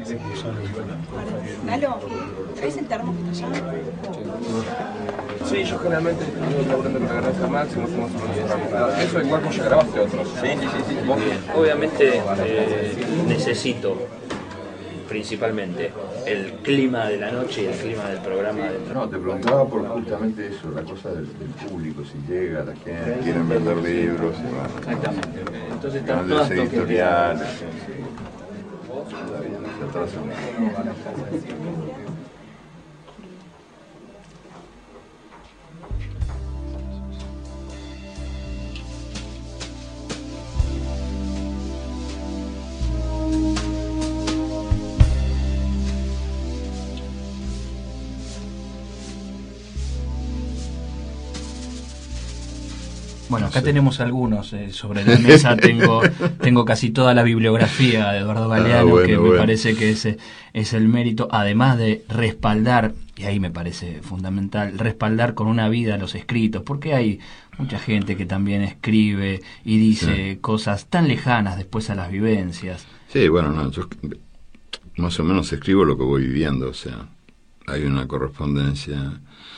Lalo, ¿traes el termo que está allá? Sí, yo generalmente estoy laburando con la Granja Máximo, hacemos una universidad. Eso igual vos ya grabaste otros. Sí. Obviamente necesito principalmente el clima de la noche y el clima del programa. No, te preguntaba por justamente eso, la cosa del público, si llega la gente, quieren vender libros, y bueno, Exactamente. Entonces están grandes todas editoriales. Está bien, se atrasa un Bueno, acá tenemos algunos. Sobre la mesa tengo casi toda la bibliografía de Eduardo Galeano, que me parece que ese es el mérito, además de respaldar, y ahí me parece fundamental, respaldar con una vida los escritos, porque hay mucha gente que también escribe y dice cosas tan lejanas después a las vivencias. Sí, bueno, no, yo más o menos escribo lo que voy viviendo, o sea, hay una correspondencia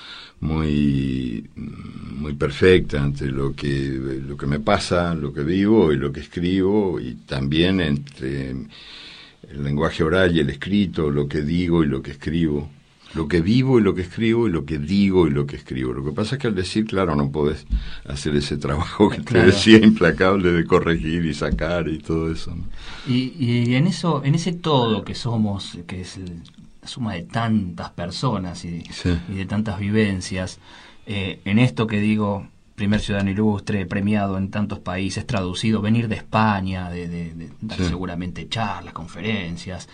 muy perfecta entre lo que me pasa, lo que vivo y lo que escribo, y también entre el lenguaje oral y el escrito, lo que digo y lo que escribo, lo que vivo y lo que escribo y lo que digo y lo que escribo. Lo que pasa es que al decir, claro, no podés hacer ese trabajo que te decía implacable de corregir y sacar y todo eso, ¿no? Y en ese todo que somos, que es la suma de tantas personas y de tantas vivencias, en esto que digo, primer ciudadano ilustre, premiado en tantos países, traducido, venir de España, de dar seguramente charlas, conferencias,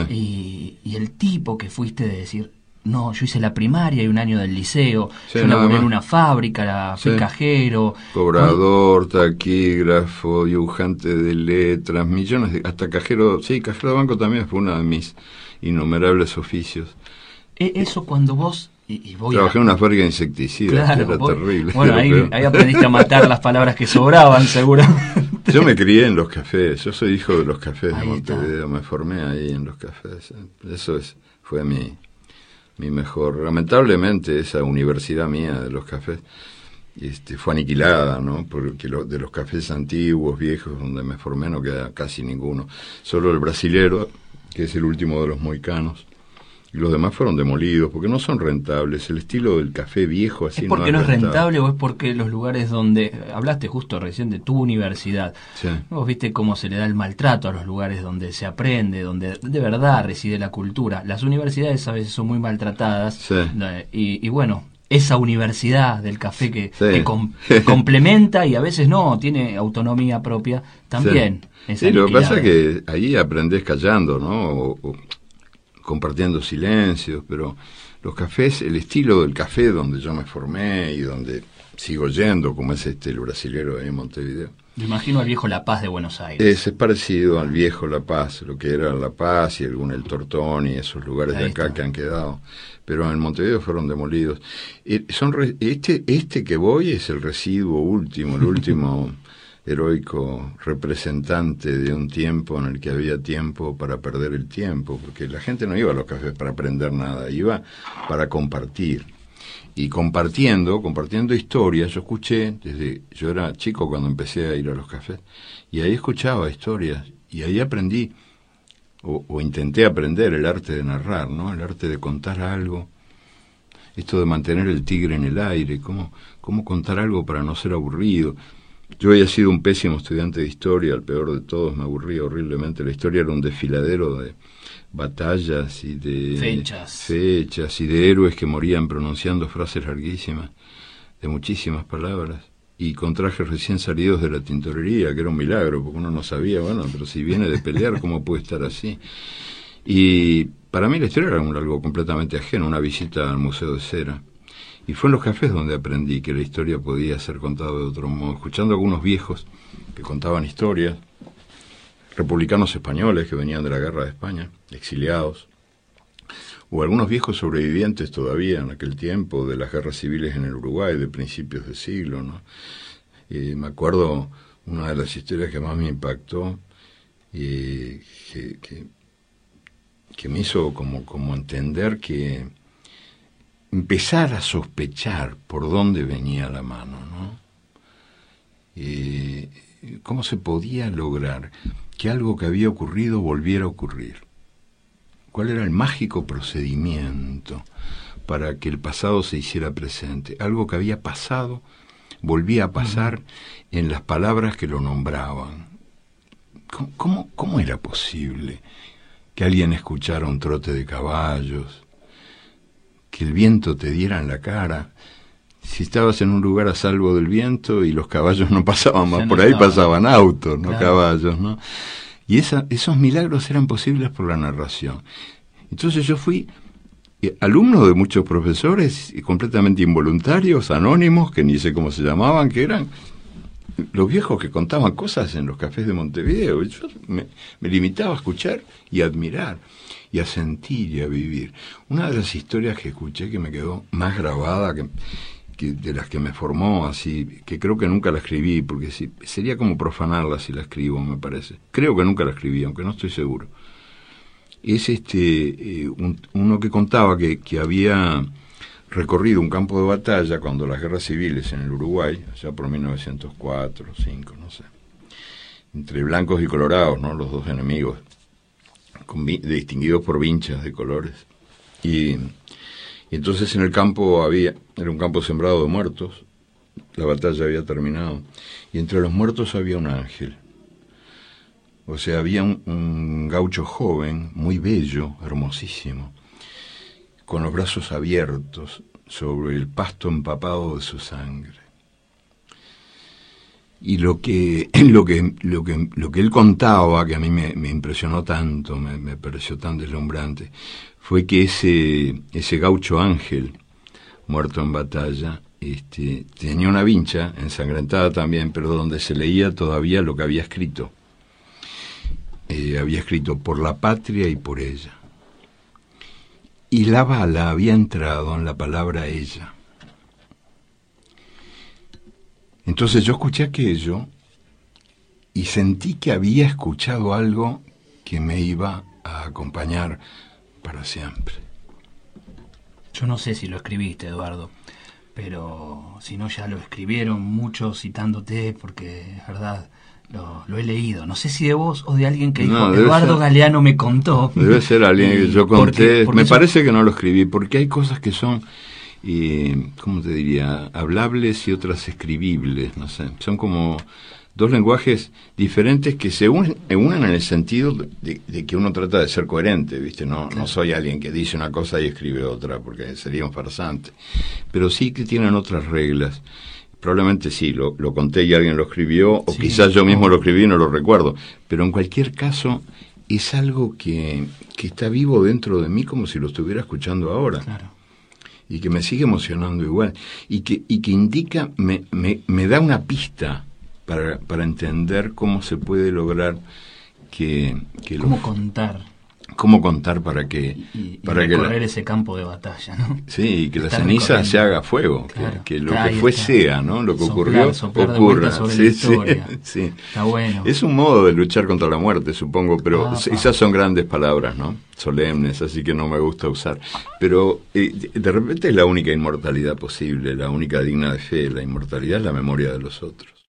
y el tipo que fuiste de decir, no, yo hice la primaria y un año del liceo, yo laburé en una fábrica, fui cajero, cobrador, taquígrafo, dibujante de letras, millones hasta cajero de banco también fue uno de mis innumerables oficios. Eso cuando vos trabajé en una fábrica de insecticidas, que era terrible. Bueno, ahí aprendiste a matar las palabras que sobraban, seguramente. Yo me crié en los cafés, yo soy hijo de los cafés de Montevideo, me formé ahí en los cafés. Eso fue mi mejor. Lamentablemente esa universidad mía de los cafés fue aniquilada, ¿no? Porque de los cafés antiguos, viejos, donde me formé no queda casi ninguno. Solo el brasilero, que es el último de los mohicanos, y los demás fueron demolidos porque no son rentables. El estilo del café viejo así ¿Es porque no es rentable o es porque los lugares donde hablaste justo recién de tu universidad, vos viste cómo se le da el maltrato a los lugares donde se aprende, donde de verdad reside la cultura? Las universidades a veces son muy maltratadas, y bueno, esa universidad del café que complementa y a veces no tiene autonomía propia también. Sí, lo que pasa es que ahí aprendés callando, ¿no? O compartiendo silencios, pero los cafés, el estilo del café donde yo me formé y donde sigo yendo, como es el brasilero ahí en Montevideo. Me imagino al viejo La Paz de Buenos Aires. Es parecido al viejo La Paz, lo que era La Paz y el Tortón y esos lugares de acá que han quedado. Pero en Montevideo fueron demolidos. Este que voy es el residuo último, el último heroico representante de un tiempo en el que había tiempo para perder el tiempo, porque la gente no iba a los cafés para aprender nada, iba para compartir. Y compartiendo historias, yo era chico cuando empecé a ir a los cafés, y ahí escuchaba historias, y ahí aprendí, o intenté aprender el arte de narrar, ¿no? El arte de contar algo, esto de mantener el tigre en el aire, cómo contar algo para no ser aburrido. Yo había sido un pésimo estudiante de historia, el peor de todos, me aburría horriblemente. La historia era un desfiladero de batallas y de fechas y de héroes que morían pronunciando frases larguísimas, de muchísimas palabras, y con trajes recién salidos de la tintorería, que era un milagro, porque uno no sabía, bueno, pero si viene de pelear, ¿cómo puede estar así? Y para mí la historia era algo completamente ajeno, una visita al Museo de Cera. Y fue en los cafés donde aprendí que la historia podía ser contada de otro modo, escuchando a algunos viejos que contaban historias, republicanos españoles que venían de la guerra de España, exiliados, o algunos viejos sobrevivientes todavía en aquel tiempo de las guerras civiles en el Uruguay de principios de siglo, ¿no? Y me acuerdo una de las historias que más me impactó, que me hizo como entender que empezar a sospechar por dónde venía la mano, ¿no? ¿Cómo se podía lograr que algo que había ocurrido volviera a ocurrir? ¿Cuál era el mágico procedimiento para que el pasado se hiciera presente? Algo que había pasado volvía a pasar en las palabras que lo nombraban. ¿Cómo era posible que alguien escuchara un trote de caballos, que el viento te diera en la cara? Si estabas en un lugar a salvo del viento y los caballos no pasaban más, por ahí pasaban autos, no caballos, ¿no? Y esos milagros eran posibles por la narración. Entonces yo fui alumno de muchos profesores completamente involuntarios, anónimos, que ni sé cómo se llamaban, que eran los viejos que contaban cosas en los cafés de Montevideo. Yo me limitaba a escuchar y a admirar, y a sentir y a vivir. Una de las historias que escuché que me quedó más grabada que de las que me formó, así, que creo que nunca la escribí, porque sería como profanarla si la escribo, me parece. Creo que nunca la escribí, aunque no estoy seguro. Es uno que contaba que había recorrido un campo de batalla cuando las guerras civiles en el Uruguay, allá por 1904, 5, no sé, entre blancos y colorados, ¿no? Los dos enemigos, distinguidos por vinchas de colores. Y entonces en el campo era un campo sembrado de muertos, la batalla había terminado, y entre los muertos había un ángel. O sea, había un gaucho joven, muy bello, hermosísimo, con los brazos abiertos sobre el pasto empapado de su sangre. Y lo que él contaba, que a mí me impresionó tanto, me pareció tan deslumbrante, fue que ese gaucho ángel, muerto en batalla, tenía una vincha ensangrentada también, pero donde se leía todavía lo que había escrito. Había escrito por la patria y por ella. Y la bala había entrado en la palabra ella. Entonces yo escuché aquello y sentí que había escuchado algo que me iba a acompañar para siempre. Yo no sé si lo escribiste, Eduardo, pero si no ya lo escribieron muchos citándote, porque es verdad, lo he leído. No sé si de vos o de alguien que dijo, Eduardo Galeano me contó. Debe ser alguien que yo conté. Porque me parece que no lo escribí, porque hay cosas que son, ¿cómo te diría? Hablables y otras escribibles, no sé. Son como dos lenguajes diferentes que se unen en el sentido de que uno trata de ser coherente, ¿viste? No soy alguien que dice una cosa y escribe otra, porque sería un farsante. Pero sí que tienen otras reglas. Probablemente sí, lo conté y alguien lo escribió, o sí, quizás yo mismo lo escribí y no lo recuerdo. Pero en cualquier caso, es algo que está vivo dentro de mí como si lo estuviera escuchando ahora. Claro. Y que me sigue emocionando igual. Y que indica, me da una pista para entender cómo se puede lograr que cómo contar para que recorrer ese campo de batalla, ¿no? Sí, y que la ceniza se haga fuego, claro, que lo que fue sea, ¿no? Lo que ocurrió ocurra. Sí. Está bueno. Es un modo de luchar contra la muerte, supongo, pero esas son grandes palabras, ¿no? Solemnes, así que no me gusta usar. Pero de repente es la única inmortalidad posible, la única digna de fe. La inmortalidad es la memoria de los otros.